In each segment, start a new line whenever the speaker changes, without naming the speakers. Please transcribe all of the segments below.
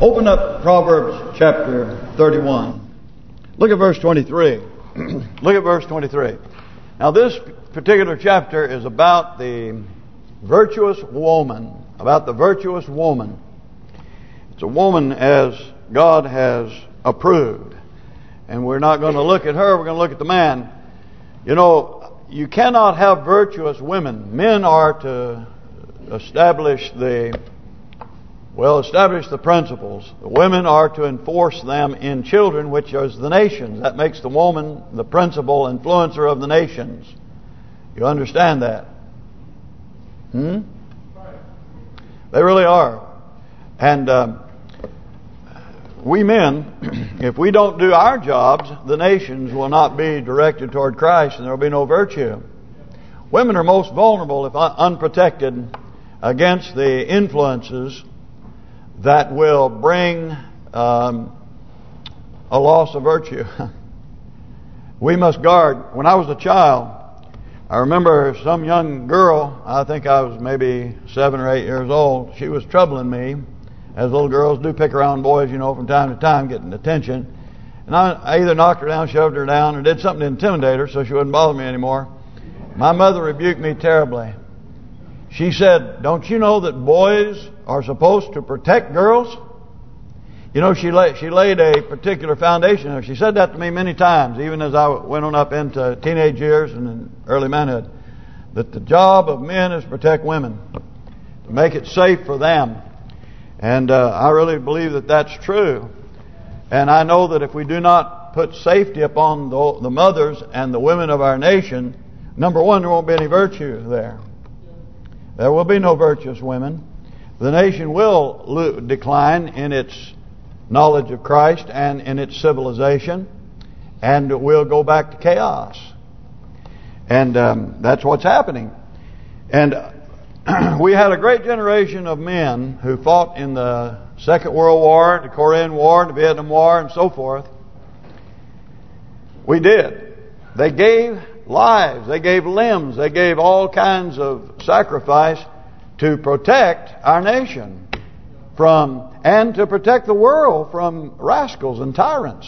Open up Proverbs chapter 31. Look at verse 23. Look at verse 23. Now this particular chapter is about the virtuous woman. About the virtuous woman. It's a woman as God has approved. And we're not going to look at her, we're going to look at the man. You know, you cannot have virtuous women. Men are to establish the principles. The women are to enforce them in children, which is the nations. That makes the woman the principal influencer of the nations. You understand that? They really are. And we men, if we don't do our jobs, the nations will not be directed toward Christ, and there will be no virtue. Women are most vulnerable if unprotected against the influences that will bring a loss of virtue. We must guard. When I was a child, I remember some young girl, I think I was maybe 7 or 8 years old, she was troubling me, as little girls do pick around boys, you know, from time to time, getting attention. And I either knocked her down, shoved her down, or did something to intimidate her so she wouldn't bother me anymore. My mother rebuked me terribly. She said, "Don't you know that boys are supposed to protect girls?" You know, she laid a particular foundation. She said that to me many times, even as I went on up into teenage years and in early manhood, that the job of men is to protect women, to make it safe for them. And I really believe that that's true. And I know that if we do not put safety upon the mothers and the women of our nation, number one, there won't be any virtue there. There will be no virtuous women. The nation will decline in its knowledge of Christ and in its civilization, and we'll go back to chaos. And that's what's happening. And we had a great generation of men who fought in the Second World War, the Korean War, the Vietnam War, and so forth. We did. They gave lives, they gave limbs, they gave all kinds of sacrifice to protect our nation and to protect the world from rascals and tyrants.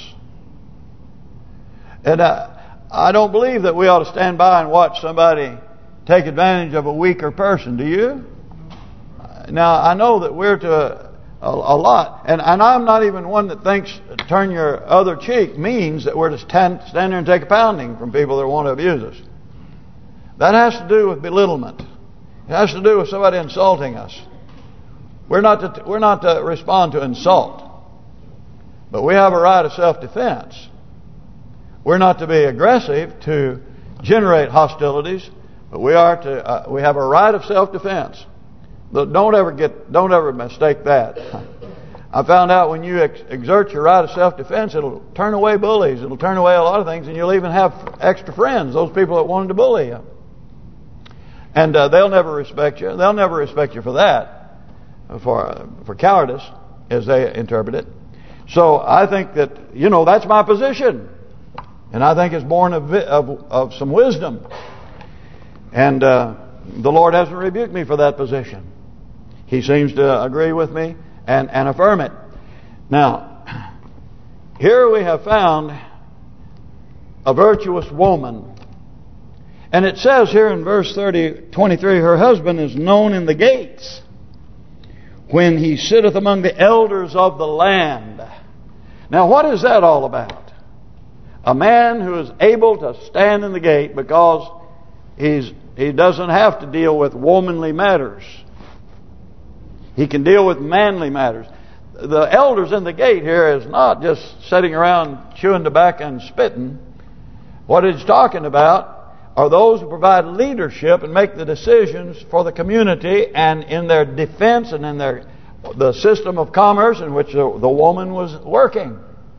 And I don't believe that we ought to stand by and watch somebody take advantage of a weaker person. Do you? Now, I know that we're to a lot, and I'm not even one that thinks turn your other cheek means that we're to stand there and take a pounding from people that want to abuse us. That has to do with belittlement. It has to do with somebody insulting us. We're not to respond to insult, but we have a right of self-defense. We're not to be aggressive to generate hostilities, but we have a right of self-defense. Don't ever mistake that. I found out when you exert your right of self-defense, it'll turn away bullies. It'll turn away a lot of things, and you'll even have extra friends, those people that wanted to bully you. And they'll never respect you. They'll never respect you for that, for cowardice, as they interpret it. So I think that, that's my position. And I think it's born of some wisdom. And the Lord hasn't rebuked me for that position. He seems to agree with me and affirm it. Now, here we have found a virtuous woman. And it says here in verse 23, her husband is known in the gates when he sitteth among the elders of the land. Now, what is that all about? A man who is able to stand in the gate because he doesn't have to deal with womanly matters. He can deal with manly matters. The elders in the gate here is not just sitting around chewing tobacco and spitting. What it's talking about are those who provide leadership and make the decisions for the community and in their defense and in the system of commerce in which the woman was working.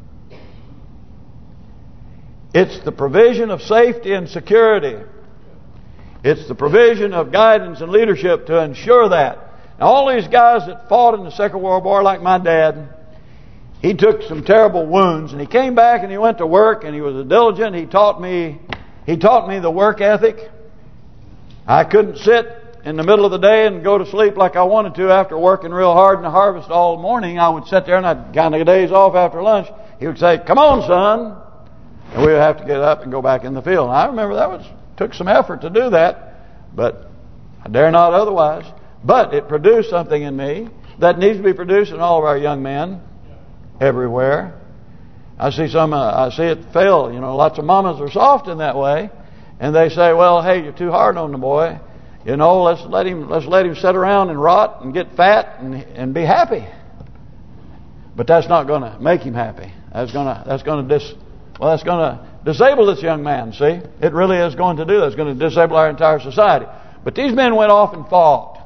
It's the provision of safety and security. It's the provision of guidance and leadership to ensure that. Now, all these guys that fought in the Second World War, like my dad, he took some terrible wounds, and he came back and he went to work, and he was diligent. He taught me the work ethic. I couldn't sit in the middle of the day and go to sleep like I wanted to after working real hard in the harvest all morning, I would sit there and I'd kind of days off after lunch. He would say, "Come on, son." And we would have to get up and go back in the field. And I remember that took some effort to do that, but I dare not otherwise. But it produced something in me that needs to be produced in all of our young men everywhere. I see it fail. Lots of mamas are soft in that way, and they say, "Well, hey, you're too hard on the boy. Let's let him sit around and rot and get fat and be happy." But that's not going to make him happy. That's going to disable this young man. See, it really is going to do that. It's going to disable our entire society. But these men went off and fought,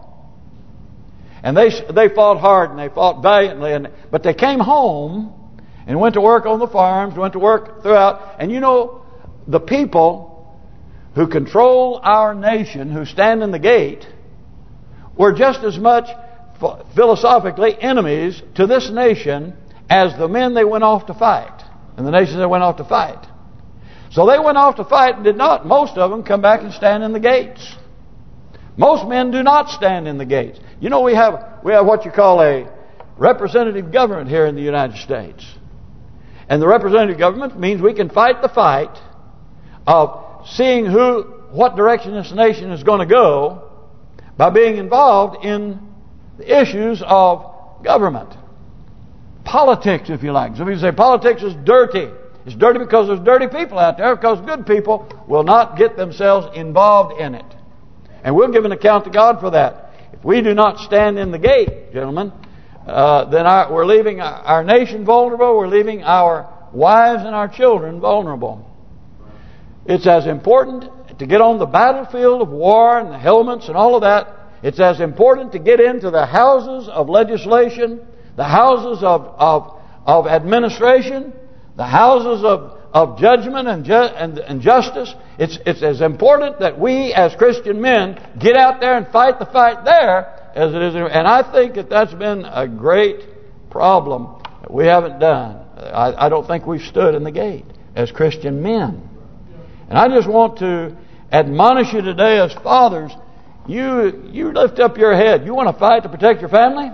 and they fought hard and they fought valiantly. But they came home and went to work on the farms, went to work throughout. And the people who control our nation, who stand in the gate, were just as much philosophically enemies to this nation as the men they went off to fight and the nations they went off to fight. So they went off to fight and did not, most of them, come back and stand in the gates. Most men do not stand in the gates. We have what you call a representative government here in the United States. And the representative government means we can fight the fight of seeing what direction this nation is going to go by being involved in the issues of government. Politics, if you like. Some people say politics is dirty. It's dirty because there's dirty people out there, because good people will not get themselves involved in it. And we'll give an account to God for that. If we do not stand in the gate, gentlemen, then we're leaving our nation vulnerable. We're leaving our wives and our children vulnerable. It's as important to get on the battlefield of war and the helmets and all of that. It's as important to get into the houses of legislation, the houses of administration, the houses of judgment and justice. It's as important that we as Christian men get out there and fight the fight there as it is. And I think that's been a great problem that we haven't done. I don't think we've stood in the gate as Christian men. And I just want to admonish you today as fathers. You lift up your head. You want to fight to protect your family?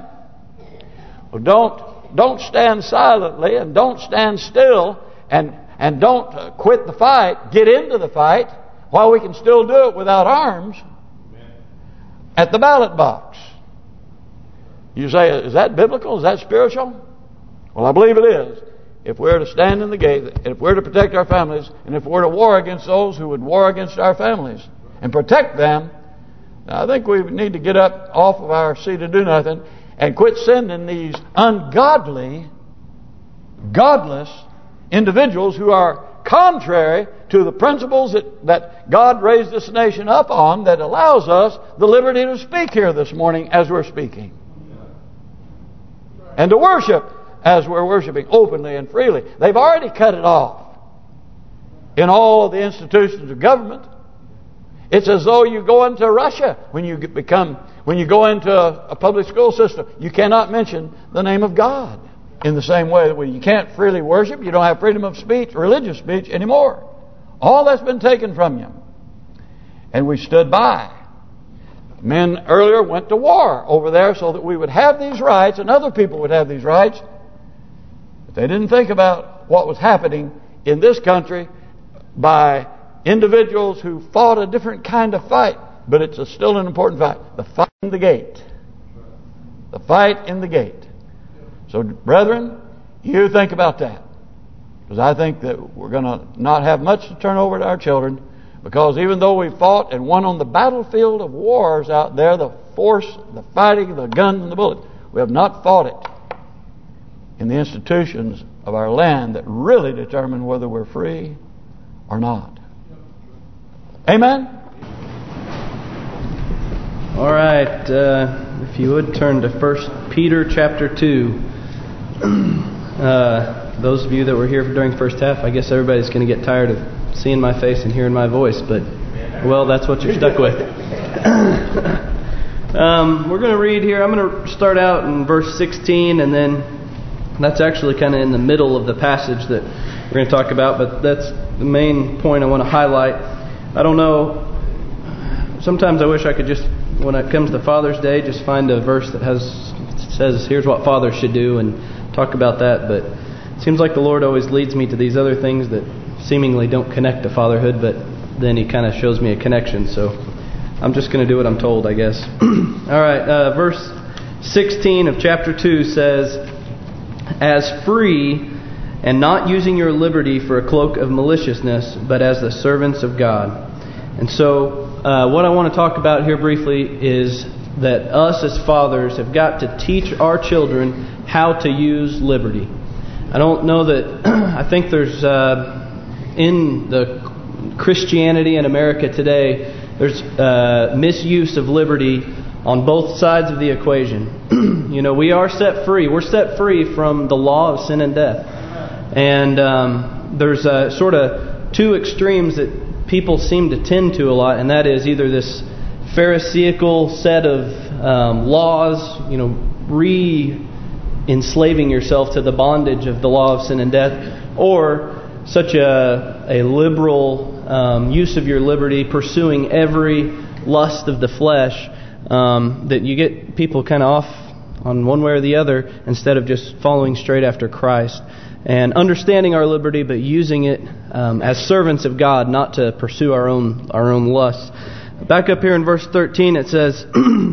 Well, don't stand silently and don't stand still and don't quit the fight. Get into the fight while we can still do it without arms at the ballot box. You say, is that biblical? Is that spiritual? Well, I believe it is. If we're to stand in the gate, if we're to protect our families, and if we're to war against those who would war against our families and protect them, I think we need to get up off of our seat and do nothing and quit sending these ungodly, godless individuals who are contrary to the principles that God raised this nation up on, that allows us the liberty to speak here this morning as we're speaking. And to worship as we're worshiping openly and freely. They've already cut it off in all of the institutions of government. It's as though you go into Russia when you go into a public school system. You cannot mention the name of God in the same way that you can't freely worship. You don't have freedom of speech, religious speech anymore. All that's been taken from you. And we stood by. Men earlier went to war over there so that we would have these rights and other people would have these rights. But they didn't think about what was happening in this country by individuals who fought a different kind of fight. But it's still an important fight. The fight in the gate. The fight in the gate. So, brethren, you think about that. Because I think that we're going to not have much to turn over to our children. Because even though we fought and won on the battlefield of wars out there, the force, the fighting, the guns and the bullets, we have not fought it in the institutions of our land that really determine whether we're free or not. Amen?
All right. If you would turn to 1 Peter chapter 2. Those of you that were here during the first half, I guess everybody's going to get tired of seeing my face and hearing my voice, but well, that's what you're stuck with. We're going to read here. I'm going to start out in verse 16, and then that's actually kind of in the middle of the passage that we're going to talk about, but that's the main point I want to highlight. I don't know, sometimes I wish I could just when it comes to Father's Day, just find a verse that says, here's what fathers should do, and talk about that. But it seems like the Lord always leads me to these other things that seemingly don't connect to fatherhood, but then He kind of shows me a connection. So I'm just going to do what I'm told, I guess. All right, verse 16 of chapter 2 says, as free and not using your liberty for a cloak of maliciousness, but as the servants of God. And so what I want to talk about here briefly is that us as fathers have got to teach our children how to use liberty. I don't know that, I think there's, in the Christianity in America today, there's misuse of liberty on both sides of the equation. You know, we are set free. We're set free from the law of sin and death. And there's sort of two extremes that people seem to tend to a lot, and that is either this Pharisaical set of laws, you know, re-enslaving yourself to the bondage of the law of sin and death, or such a liberal use of your liberty, pursuing every lust of the flesh, that you get people kind of off on one way or the other instead of just following straight after Christ. And understanding our liberty, but using it as servants of God, not to pursue our own lusts. Back up here in verse 13, it says,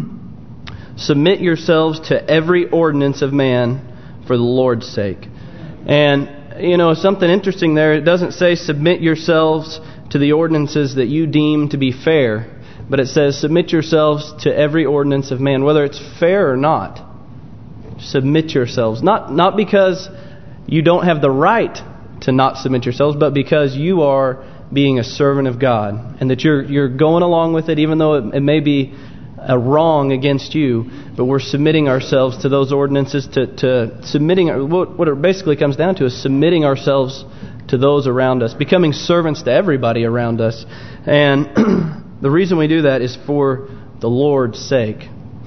submit yourselves to every ordinance of man for the Lord's sake. And, you know, something interesting there, it doesn't say submit yourselves to the ordinances that you deem to be fair, but it says submit yourselves to every ordinance of man, whether it's fair or not. Submit yourselves. Not because you don't have the right to not submit yourselves, but because you are being a servant of God, and that you're going along with it, even though it may be a wrong against you. But we're submitting ourselves to those ordinances, to submitting. What it basically comes down to is submitting ourselves to those around us, becoming servants to everybody around us. And the reason we do that is for the Lord's sake,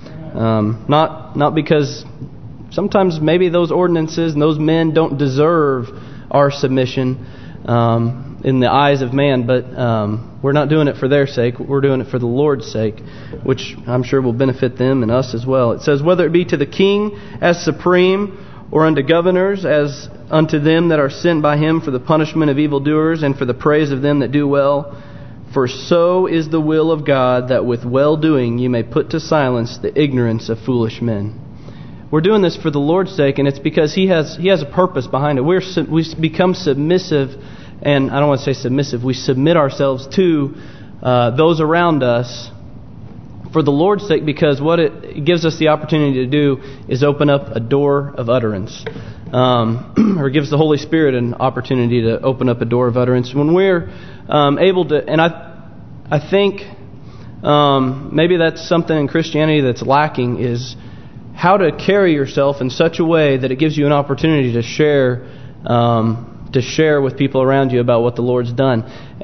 not because sometimes maybe those ordinances and those men don't deserve our submission in the eyes of man, but we're not doing it for their sake. We're doing it for the Lord's sake, which I'm sure will benefit them and us as well. It says, whether it be to the king as supreme, or unto governors as unto them that are sent by him for the punishment of evildoers and for the praise of them that do well. For so is the will of God, that with well-doing you may put to silence the ignorance of foolish men. We're doing this for the Lord's sake, and it's because He has a purpose behind it. We become submissive, and I don't want to say submissive. We submit ourselves to those around us for the Lord's sake, because what it gives us the opportunity to do is open up a door of utterance, or gives the Holy Spirit an opportunity to open up a door of utterance. When we're able to, and I think maybe that's something in Christianity that's lacking, is how to carry yourself in such a way that it gives you an opportunity to share with people around you about what the Lord's done.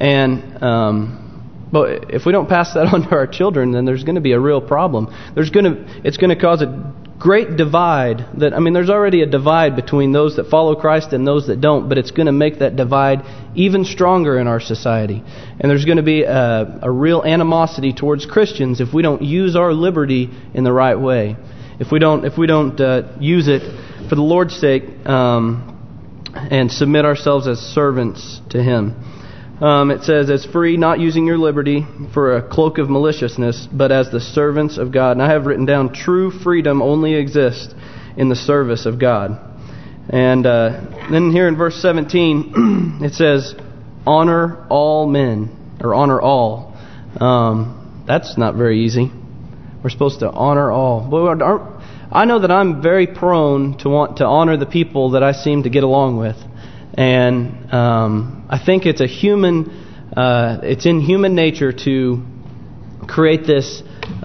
And but if we don't pass that on to our children, then there's going to be a real problem. It's going to cause a great divide. There's already a divide between those that follow Christ and those that don't, but it's going to make that divide even stronger in our society. And there's going to be a real animosity towards Christians if we don't use our liberty in the right way. If we don't use it for the Lord's sake and submit ourselves as servants to Him. It says, as free, not using your liberty for a cloak of maliciousness, but as the servants of God. And I have written down, true freedom only exists in the service of God. And then here in verse 17, it says, honor all men, or honor all. That's not very easy. We're supposed to honor all. But I know that I'm very prone to want to honor the people that I seem to get along with. And I think it's it's in human nature to create this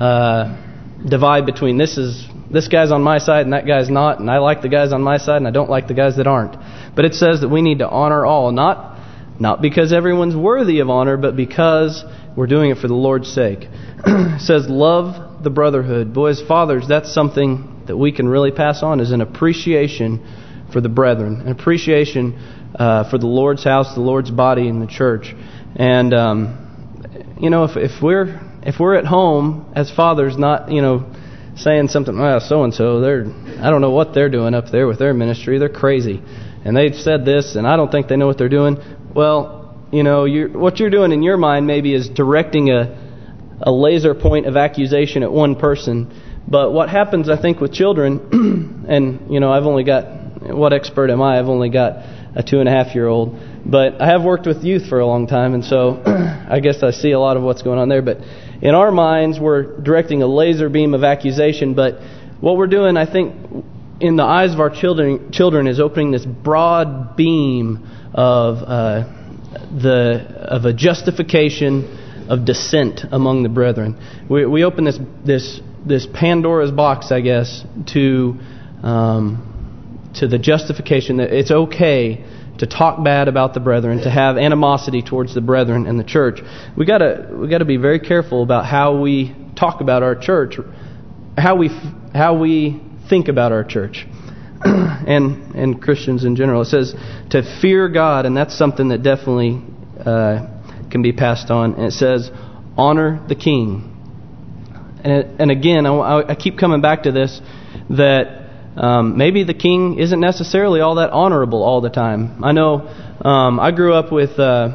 divide between this guy's on my side and that guy's not, and I like the guys on my side and I don't like the guys that aren't. But it says that we need to honor all, not because everyone's worthy of honor, but because we're doing it for the Lord's sake. It says, love the brotherhood. Boys, fathers, that's something that we can really pass on, is an appreciation for the brethren, an appreciation for the Lord's house, the Lord's body, and the church. And if we're if we're at home as fathers, not, saying something, well, so-and-so, I don't know what they're doing up there with their ministry. They're crazy. And they've said this, and I don't think they know what they're doing. Well, what you're doing in your mind maybe is directing a laser point of accusation at one person. But what happens, I think, with children, and, I've only got, what expert am I? I've only got a 2.5-year-old. But I have worked with youth for a long time, and so I guess I see a lot of what's going on there. But in our minds, we're directing a laser beam of accusation. But what we're doing, I think, in the eyes of our children is opening this broad beam of a justification of dissent among the brethren. We open this Pandora's box, I guess, to the justification that it's okay to talk bad about the brethren, to have animosity towards the brethren and the church. We got to be very careful about how we talk about our church, how we think about our church, and Christians in general. It says to fear God, and that's something that definitely can be passed on. And it says honor the king. And again, I keep coming back to this, that maybe the king isn't necessarily all that honorable all the time. I know I grew up with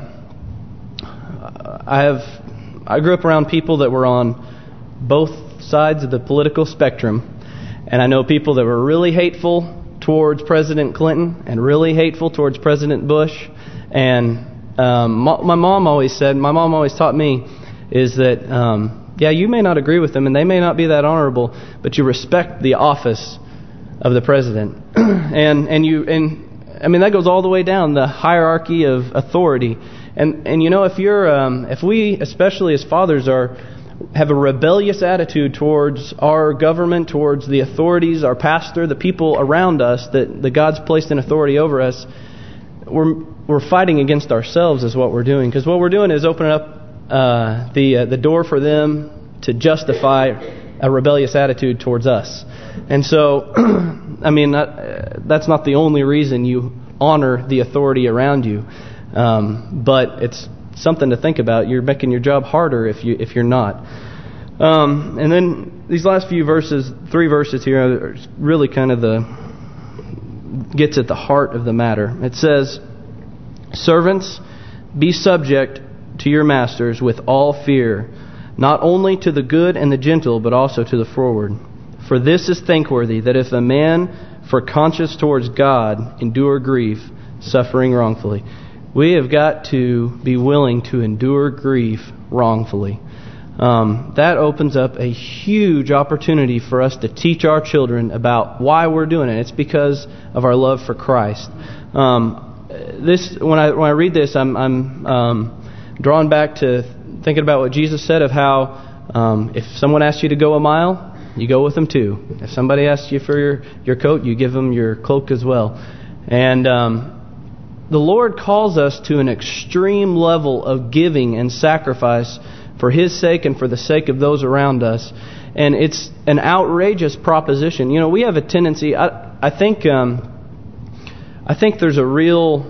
I grew up around people that were on both sides of the political spectrum, and I know people that were really hateful towards President Clinton and really hateful towards President Bush. And my mom always taught me is that you may not agree with them and they may not be that honorable, but you respect the office of the president. and I mean, that goes all the way down the hierarchy of authority. And if we, especially as fathers, have a rebellious attitude towards our government, towards the authorities, our pastor, the people around us that God's placed in authority over us, we're fighting against ourselves is what we're doing. Because what we're doing is opening up the door for them to justify a rebellious attitude towards us. And so, I mean, that's not the only reason you honor the authority around you, but it's something to think about. You're making your job harder if you're not. And then these last few verses, 3 verses here, are really kind of gets at the heart of the matter. It says, "Servants, be subject to your masters with all fear, not only to the good and the gentle, but also to the froward. For this is thankworthy, that if a man for conscience towards God endure grief, suffering wrongfully." We have got to be willing to endure grief wrongfully. That opens up a huge opportunity for us to teach our children about why we're doing it. It's because of our love for Christ. When I read this, I'm drawn back to thinking about what Jesus said of how if someone asks you to go a mile, you go with them too. If somebody asks you for your coat, you give them your cloak as well. And the Lord calls us to an extreme level of giving and sacrifice for His sake and for the sake of those around us. And it's an outrageous proposition. We have a tendency, I think there's a real,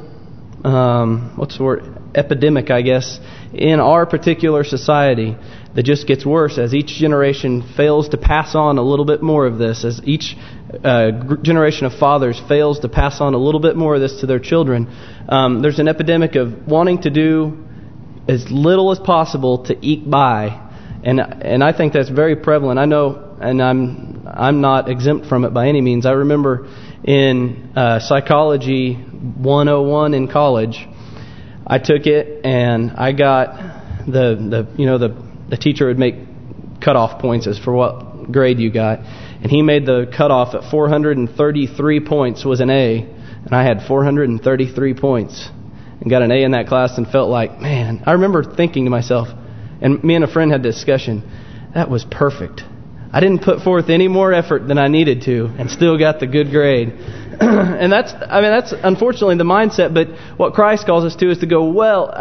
epidemic, I guess, in our particular society that just gets worse as each generation fails to pass on a little bit more of this, as each generation of fathers fails to pass on a little bit more of this to their children. There's an epidemic of wanting to do as little as possible to eke by, and I think that's very prevalent. I know, and I'm not exempt from it by any means. I remember in Psychology 101 in college, I took it and I got the teacher would make cutoff points as for what grade you got, and he made the cutoff at 433 points was an A, and I had 433 points and got an A in that class and felt like, man, I remember thinking to myself, and me and a friend had a discussion, that was perfect. I didn't put forth any more effort than I needed to and still got the good grade. And that's unfortunately the mindset, but what Christ calls us to is to go,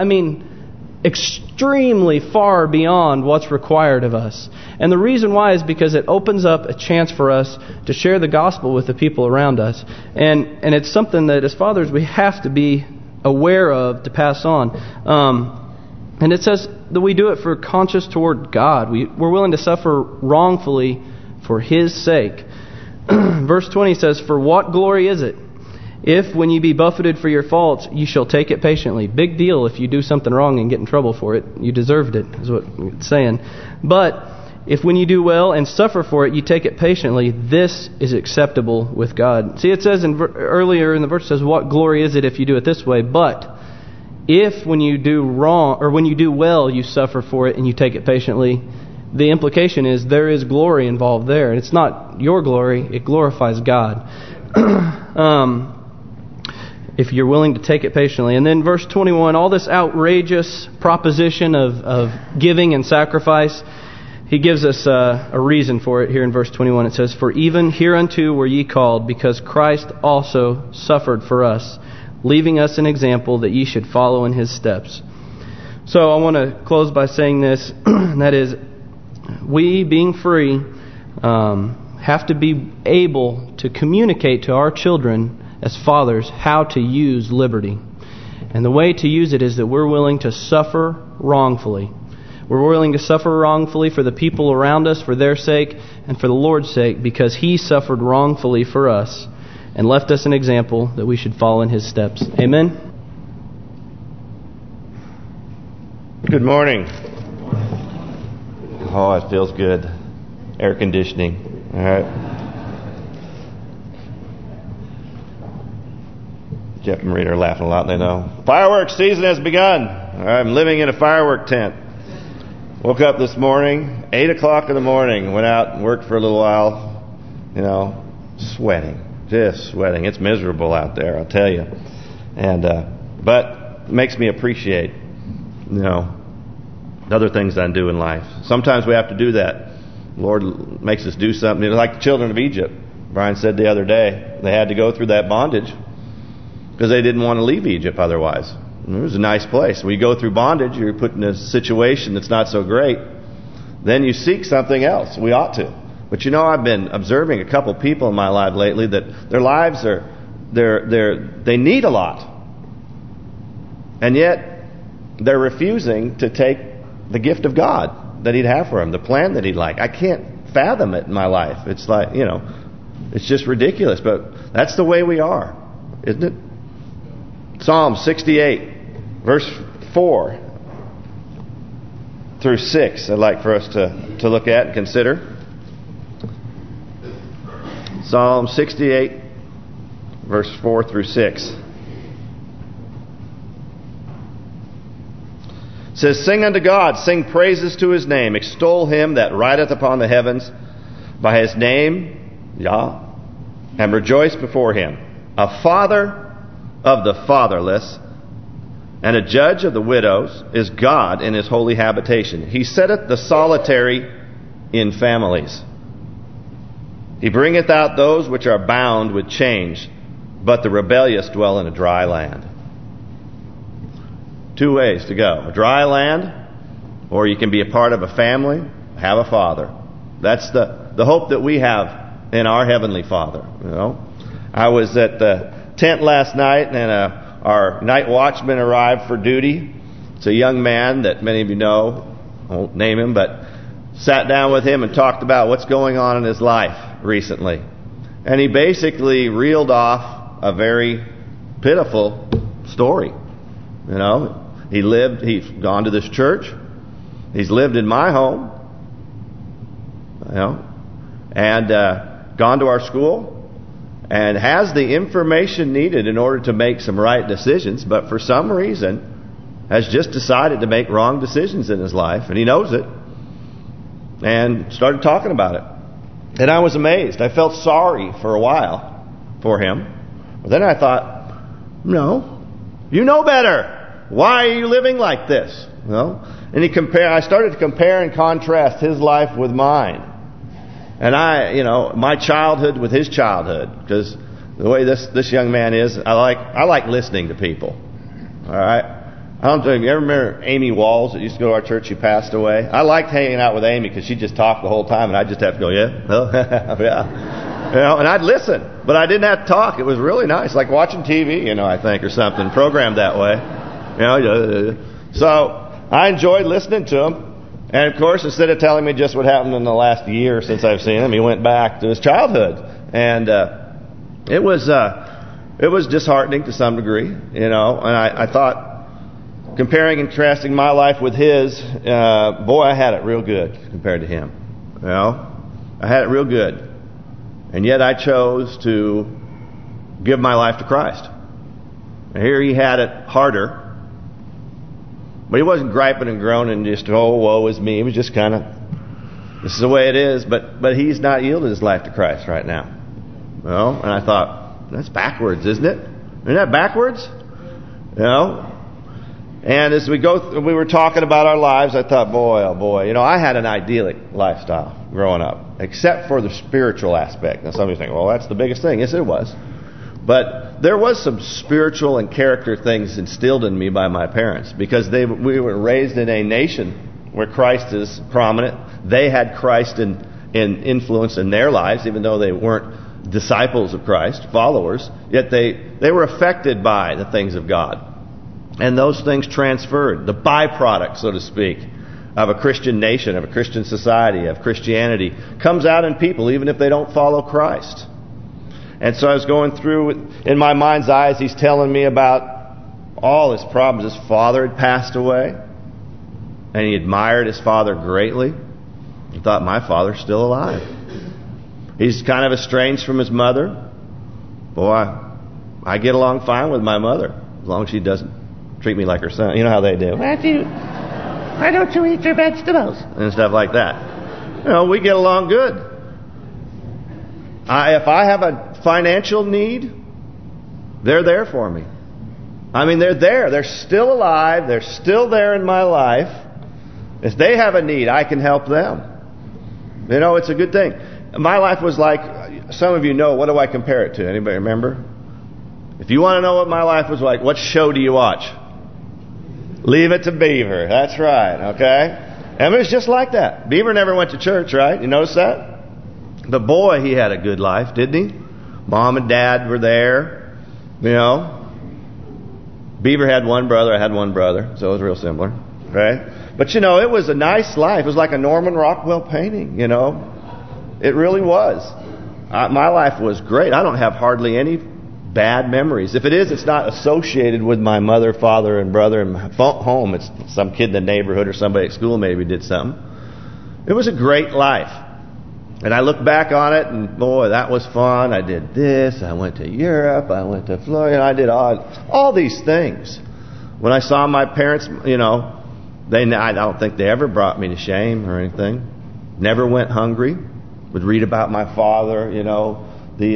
extremely far beyond what's required of us. And the reason why is because it opens up a chance for us to share the gospel with the people around us. And it's something that as fathers we have to be aware of to pass on. And it says that we do it for conscience toward God. We're willing to suffer wrongfully for His sake. Verse 20 says, "For what glory is it, if when you be buffeted for your faults, you shall take it patiently?" Big deal if you do something wrong and get in trouble for it. You deserved it, is what it's saying. "But if when you do well and suffer for it, you take it patiently, this is acceptable with God." See, it says earlier in the verse, it says, "What glory is it if you do it this way?" But if when you do wrong, or when you do well, you suffer for it and you take it patiently, the implication is there is glory involved there. It's not your glory, it glorifies God. If you're willing to take it patiently. And then verse 21, all this outrageous proposition of giving and sacrifice, he gives us a reason for it here in verse 21. It says, "For even hereunto were ye called, because Christ also suffered for us, leaving us an example that ye should follow in His steps." So I want to close by saying this, and that is, we, being free, have to be able to communicate to our children as fathers how to use liberty. And the way to use it is that we're willing to suffer wrongfully. We're willing to suffer wrongfully for the people around us, for their sake, and for the Lord's sake, because He suffered wrongfully for us and left us an example that we should follow in His steps. Amen?
Good morning. Oh, it feels good. Air conditioning. All right. Jeff and Rita are laughing a lot, they know. Fireworks season has begun. I'm living in a firework tent. Woke up this morning, 8 o'clock in the morning, went out and worked for a little while, sweating, just sweating. It's miserable out there, I'll tell you. And but it makes me appreciate, other things I do in life. Sometimes we have to do that. The Lord makes us do something. Like the children of Egypt. Brian said the other day, they had to go through that bondage because they didn't want to leave Egypt otherwise. It was a nice place. When you go through bondage, you're put in a situation that's not so great. Then you seek something else. We ought to. But I've been observing a couple people in my life lately that their lives they need a lot. And yet they're refusing to take the gift of God that He'd have for them, the plan that He'd like. I can't fathom it in my life. It's like, it's just ridiculous. But that's the way we are, isn't it? Psalm 68, verse 4 through 6, I'd like for us to look at and consider. Psalm 68, verse 4 through 6. It says, "Sing unto God, sing praises to His name, extol Him that rideth upon the heavens by His name, Yah, and rejoice before Him. A father of the fatherless, and a judge of the widows, is God in His holy habitation. He setteth the solitary in families. He bringeth out those which are bound with chains, but the rebellious dwell in a dry land." Two ways to go. A dry land, or you can be a part of a family, have a father. That's the hope that we have in our Heavenly Father. I was at the tent last night, and our night watchman arrived for duty. It's a young man that many of you know. I won't name him, but sat down with him and talked about what's going on in his life recently. And he basically reeled off a very pitiful story. He's gone to this church. He's lived in my home. And gone to our school. And has the information needed in order to make some right decisions, but for some reason has just decided to make wrong decisions in his life, and he knows it, and started talking about it. And I was amazed. I felt sorry for a while for him, but then I thought, no, you know better. Why are you living like this? And I started to compare and contrast his life with mine. And my childhood with his childhood, because the way this young man is, I like listening to people. All right, I don't know if you ever remember Amy Walls that used to go to our church. She passed away. I liked hanging out with Amy because she just talked the whole time, and I just have to go, yeah, yeah, and I'd listen, but I didn't have to talk. It was really nice, like watching TV, I think, or something, programmed that way. So I enjoyed listening to him. And, of course, instead of telling me just what happened in the last year since I've seen him, he went back to his childhood. And it was disheartening to some degree, And I thought, comparing and contrasting my life with his, boy, I had it real good compared to him. I had it real good. And yet I chose to give my life to Christ. And here he had it harder. But he wasn't griping and groaning just, oh, woe is me. He was just kind of, this is the way it is. But he's not yielded his life to Christ right now. And I thought, that's backwards, isn't it? Isn't that backwards? And as we were talking about our lives, I thought, boy, oh boy. I had an idyllic lifestyle growing up, except for the spiritual aspect. Now somebody's thinking, well, that's the biggest thing. Yes, it was. But there was some spiritual and character things instilled in me by my parents, because we were raised in a nation where Christ is prominent. They had Christ in influence in their lives, even though they weren't disciples of Christ, followers. Yet they were affected by the things of God. And those things transferred, the byproduct, so to speak, of a Christian nation, of a Christian society, of Christianity, comes out in people, even if they don't follow Christ. And so I was going through, in my mind's eyes, he's telling me about all his problems. His father had passed away, and he admired his father greatly. He thought, my father's still alive. He's kind of estranged from his mother. Boy, I get along fine with my mother, as long as she doesn't treat me like her son. You know how they do. Why don't you eat your vegetables? And stuff like that. We get along good. If I have a financial need, they're there for me. I mean, they're there. They're still alive. They're still there in my life. If they have a need, I can help them. It's a good thing. My life was like, some of you know, what do I compare it to? Anybody remember? If you want to know what my life was like, what show do you watch? Leave It to Beaver. That's right, okay? And it was just like that. Beaver never went to church, right? You notice that? But boy, he had a good life, didn't he? Mom and Dad were there, Beaver had one brother, I had one brother, so it was real similar, right? But it was a nice life. It was like a Norman Rockwell painting, It really was. My life was great. I don't have hardly any bad memories. If it is, it's not associated with my mother, father, and brother in home. It's some kid in the neighborhood or somebody at school maybe did something. It was a great life. And I look back on it, and boy, that was fun. I did this. I went to Europe. I went to Florida. I did all these things. When I saw my parents, I don't think they ever brought me to shame or anything. Never went hungry. Would read about my father, the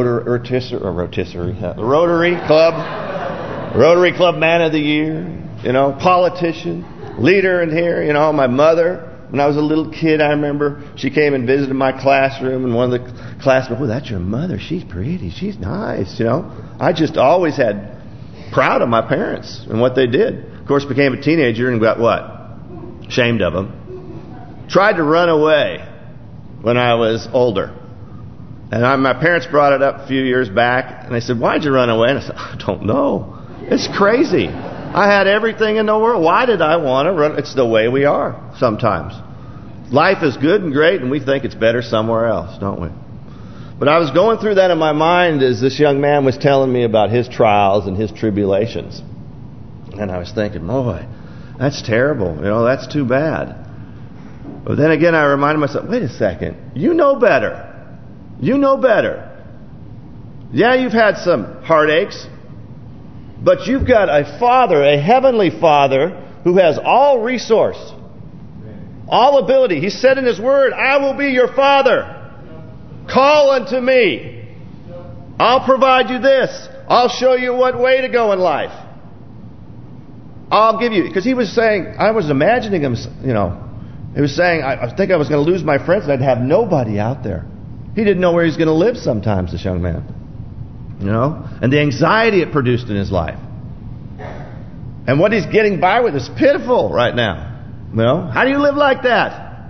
Rotary Club Man of the Year, politician, leader in here. My mother. When I was a little kid, I remember she came and visited my classroom, and one of the classmates, that's your mother. She's pretty. She's nice. I just always had proud of my parents and what they did. Of course, became a teenager and got what? Ashamed of them. Tried to run away when I was older. And my parents brought it up a few years back, and they said, why'd you run away? And I said, I don't know. It's crazy. I had everything in the world. Why did I want to run? It's the way we are sometimes. Life is good and great, and we think it's better somewhere else, don't we? But I was going through that in my mind as this young man was telling me about his trials and his tribulations. And I was thinking, boy, that's terrible. That's too bad. But then again, I reminded myself, wait a second. You know better. You know better. Yeah, you've had some heartaches. But you've got a Father, a heavenly Father, who has all resource, all ability. He said in His Word, I will be your Father. Call unto me. I'll provide you this. I'll show you what way to go in life. I'll give you... Because he was saying, I was imagining him, he was saying, I think I was going to lose my friends and I'd have nobody out there. He didn't know where he was going to live sometimes, this young man. And the anxiety it produced in his life. And what he's getting by with is pitiful right now. How do you live like that?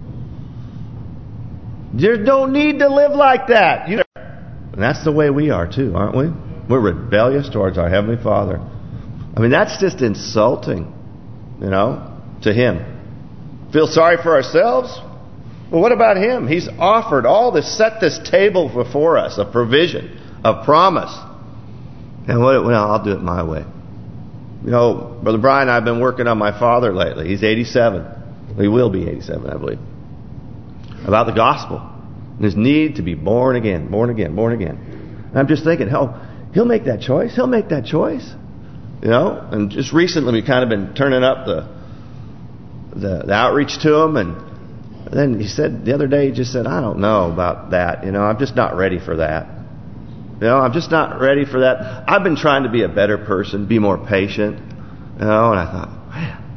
There's no need to live like that. And that's the way we are too, aren't we? We're rebellious towards our Heavenly Father. I mean, that's just insulting. to Him. Feel sorry for ourselves? Well, what about Him? He's offered all this, set this table before us, of provision, of promise. And well, I'll do it my way. You know, Brother Brian and I have been working on my father lately. He's 87. He will be 87, I believe. About the gospel. And his need to be born again, born again, born again. And I'm just thinking, he'll make that choice. He'll make that choice. You know, and just recently we kind of been turning up the outreach to him, and then he said the other day, he just said, I don't know about that. You know, I'm just not ready for that. You know, I'm just not ready for that. I've been trying to be a better person, be more patient. You know, and I thought,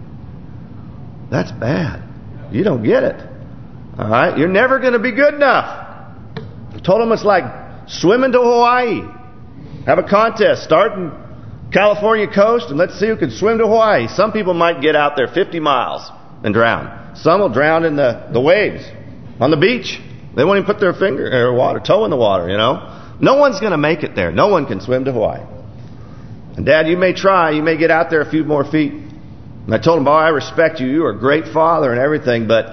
man, that's bad. You don't get it. All right, you're never going to be good enough. I told him it's like swimming to Hawaii. Have a contest, start in California coast, and let's see who can swim to Hawaii. Some people might get out there 50 miles and drown. Some will drown in the waves on the beach. They won't even put their toe in the water, you know. No one's going to make it there. No one can swim to Hawaii. And Dad, you may try. You may get out there a few more feet. And I told him, boy, I respect you. You are a great father and everything, but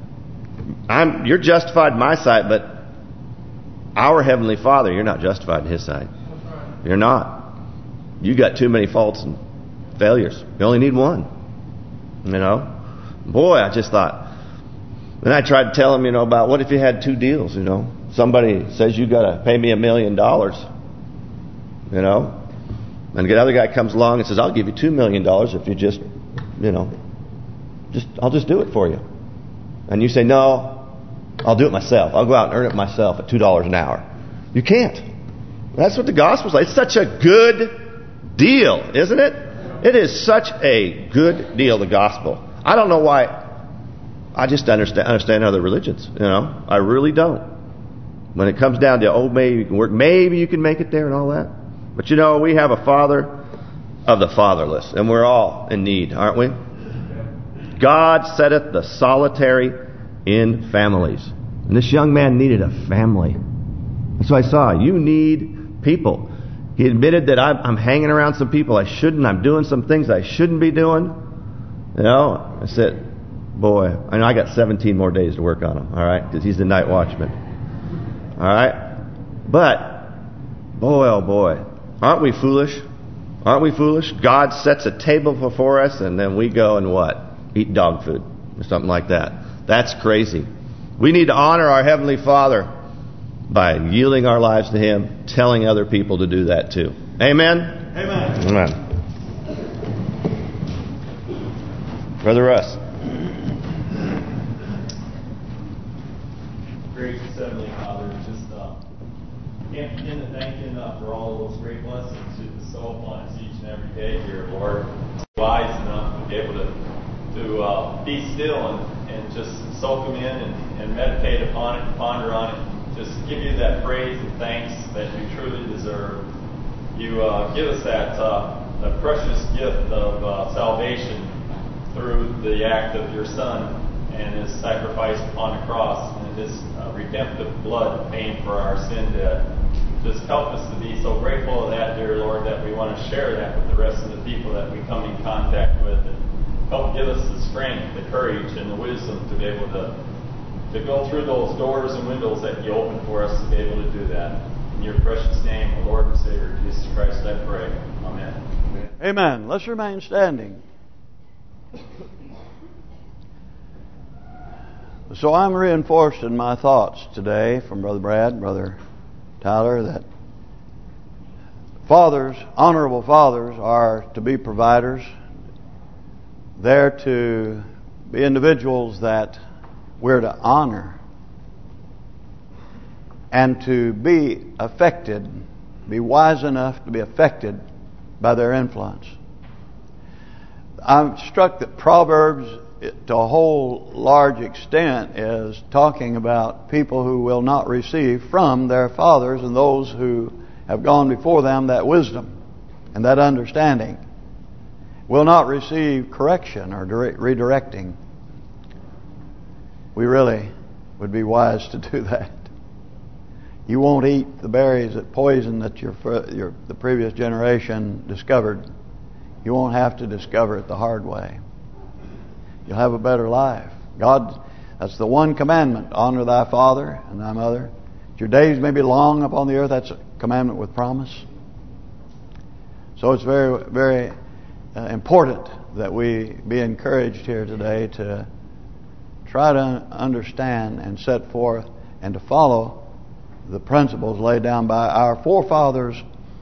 you're justified in my sight, but our Heavenly Father, you're not justified in His sight. You're not. You got too many faults and failures. You only need one. You know? Boy, I just thought. Then I tried to tell him, you know, about what if you had two deals, you know. Somebody says you got to pay me $1 million, you know. And the other guy comes along and says, I'll give you $2 million if you just, you know, I'll just do it for you. And you say, no, I'll do it myself. I'll go out and earn it myself at $2 an hour. You can't. That's what the gospel's like. It's such a good deal, isn't it? It is such a good deal, the gospel. I don't know why. I just understand other religions, you know. I really don't. When it comes down to, maybe you can work, maybe you can make it there and all that. But you know, we have a Father of the fatherless, and we're all in need, aren't we? God setteth the solitary in families. And this young man needed a family. And so I saw, you need people. He admitted that I'm hanging around some people I shouldn't. I'm doing some things I shouldn't be doing. You know, I said, boy, I got 17 more days to work on him, all right, because he's the night watchman. All right? But, boy, oh boy, aren't we foolish? Aren't we foolish? God sets a table before us, and then we go and what? Eat dog food or something like that. That's crazy. We need to honor our Heavenly Father by yielding our lives to Him, telling other people to do that too. Amen?
Amen.
Amen. Brother Russ.
Gracious Heavenly Father, just can't begin to thank you enough for all of those great blessings you bestow upon us each and every day here, Lord. Wise enough to be able to be still and just soak them in and meditate upon it and ponder on it. Just give you that praise and thanks that you truly deserve. You give us that the precious gift of salvation through the act of your Son and His sacrifice upon the cross and His redemptive blood paying for our sin debt. Just help us to be so grateful of that, dear Lord, that we want to share that with the rest of the people that we come in contact with. And help give us the strength, the courage, and the wisdom to be able to go through those doors and windows that you open for us to be able to do that. In your precious name, the Lord and Savior, Jesus Christ, I pray. Amen.
Amen. Let's remain standing. So I'm reinforced in my thoughts today from Brother Brad, Brother Tyler, that fathers, honorable fathers, are to be providers. They're to be individuals that we're to honor and to be affected, be wise enough to be affected by their influence. I'm struck that Proverbs, to a whole large extent, is talking about people who will not receive from their fathers and those who have gone before them that wisdom and that understanding, will not receive correction or redirecting. We really would be wise to do that. You won't eat the berries that poison that the previous generation discovered. You won't have to discover it the hard way. You'll have a better life. God, that's the one commandment. Honor thy father and thy mother. Your days may be long upon the earth. That's a commandment with promise. So it's very, very important that we be encouraged here today to try to understand and set forth and to follow the principles laid down by our forefathers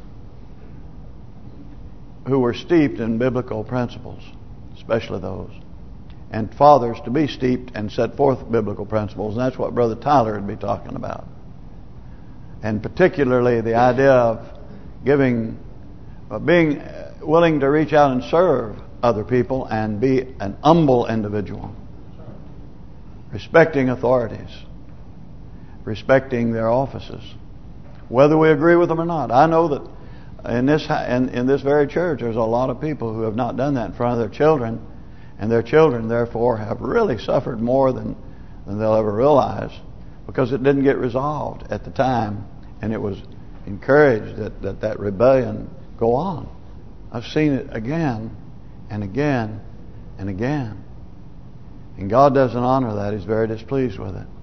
who were steeped in biblical principles, especially those. And fathers to be steeped and set forth biblical principles. And that's what Brother Tyler would be talking about. And particularly the idea of being willing to reach out and serve other people and be an humble individual. Respecting authorities. Respecting their offices. Whether we agree with them or not. I know that in this very church there's a lot of people who have not done that in front of their children. And their children, therefore, have really suffered more than they'll ever realize, because it didn't get resolved at the time, and it was encouraged that rebellion go on. I've seen it again and again and again. And God doesn't honor that. He's very displeased with it.